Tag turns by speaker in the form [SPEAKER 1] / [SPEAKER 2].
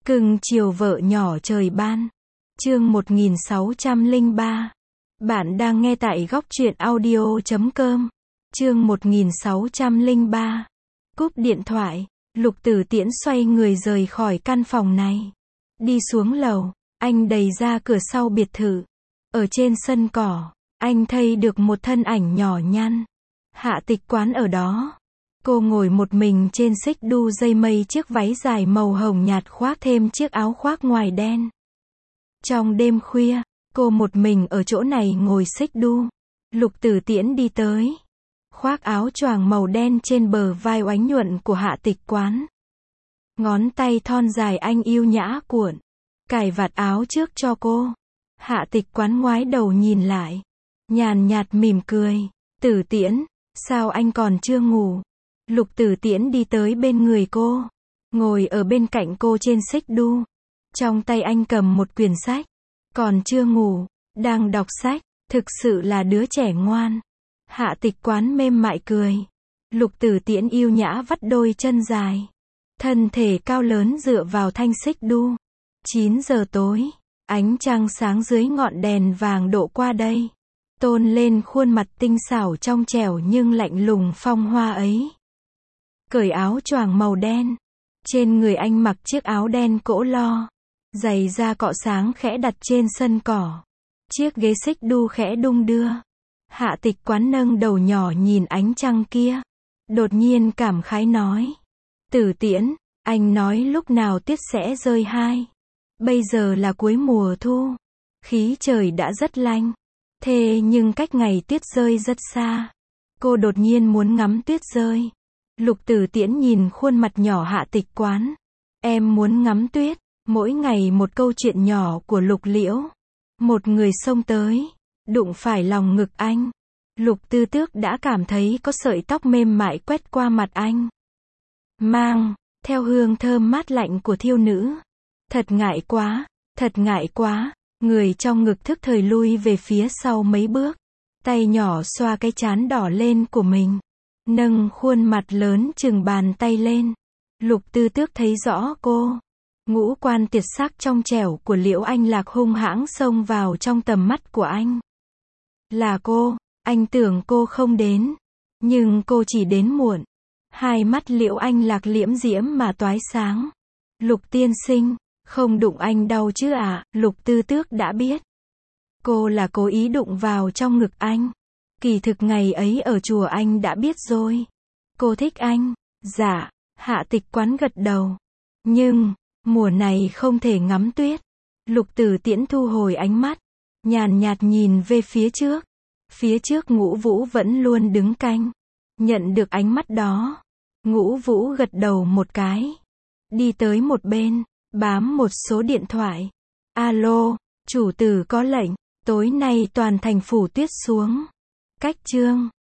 [SPEAKER 1] Cưng chiều vợ nhỏ trời ban. Chương 1603. Bạn đang nghe tại góc truyện audio.com. Chương 1603. Cúp điện thoại, Lục Tử Tiễn xoay người rời khỏi căn phòng này. Đi xuống lầu, anh đẩy ra cửa sau biệt thự. Ở trên sân cỏ, anh thấy được một thân ảnh nhỏ nhắn. Hạ Tịch Quán ở đó. Cô ngồi một mình trên xích đu dây mây, chiếc váy dài màu hồng nhạt khoác thêm chiếc áo khoác ngoài đen. Trong đêm khuya, cô một mình ở chỗ này ngồi xích đu. Lục Tử Tiễn đi tới, khoác áo choàng màu đen trên bờ vai oánh nhuận của Hạ Tịch Quán. Ngón tay thon dài anh yêu nhã cuộn, cài vạt áo trước cho cô. Hạ Tịch Quán ngoái đầu nhìn lại, nhàn nhạt mỉm cười. Tử Tiễn, sao anh còn chưa ngủ? Lục Tử Tiễn đi tới bên người cô, ngồi ở bên cạnh cô trên xích đu. Trong tay anh cầm một quyển sách. Còn chưa ngủ, đang đọc sách, thực sự là đứa trẻ ngoan. Hạ Tịch Quán mềm mại cười. Lục Tử Tiễn yêu nhã vắt đôi chân dài, thân thể cao lớn dựa vào thanh xích đu. 9 giờ tối, ánh trăng sáng dưới ngọn đèn vàng độ qua đây, tôn lên khuôn mặt tinh xảo trong trẻo nhưng lạnh lùng phong hoa ấy. Cởi áo choàng màu đen, trên người anh mặc chiếc áo đen cỗ lo, giày da cọ sáng khẽ đặt trên sân cỏ. Chiếc ghế xích đu khẽ đung đưa. Hạ Tịch Quán nâng đầu nhỏ nhìn ánh trăng kia, đột nhiên cảm khái nói: Tử Tiễn, anh nói lúc nào tuyết sẽ rơi hai. Bây giờ là cuối mùa thu, khí trời đã rất lạnh, thế nhưng cách ngày tuyết rơi rất xa. Cô đột nhiên muốn ngắm tuyết rơi. Lục Tử Tiễn nhìn khuôn mặt nhỏ Hạ Tịch Quán. Em muốn ngắm tuyết. Mỗi ngày một câu chuyện nhỏ của Lục Liễu. Một người xông tới, đụng phải lòng ngực anh. Lục Tư Tước đã cảm thấy có sợi tóc mềm mại quét qua mặt anh, mang theo hương thơm mát lạnh của thiêu nữ. Thật ngại quá. Người trong ngực thức thời lui về phía sau mấy bước, tay nhỏ xoa cái trán đỏ lên của mình, nâng khuôn mặt lớn chừng bàn tay lên. Lục Tư Tước thấy rõ cô. Ngũ quan tuyệt sắc trong trẻo của Liễu Anh Lạc hung hãng xông vào trong tầm mắt của anh. Là cô, anh tưởng cô không đến, nhưng cô chỉ đến muộn. Hai mắt Liễu Anh Lạc liễm diễm mà toái sáng. Lục tiên sinh, không đụng anh đau chứ ạ? Lục Tư Tước đã biết cô là cố ý đụng vào trong ngực anh. Kỳ thực ngày ấy ở chùa anh đã biết rồi. Cô thích anh. Dạ. Hạ Tịch Quán gật đầu. Nhưng mùa này không thể ngắm tuyết. Lục Tử Tiễn thu hồi ánh mắt, nhàn nhạt nhìn về phía trước. Phía trước Ngũ Vũ vẫn luôn đứng canh. Nhận được ánh mắt đó, Ngũ Vũ gật đầu một cái, đi tới một bên, bám một số điện thoại. Alo, chủ tử có lệnh, tối nay toàn thành phủ tuyết xuống. Cách chương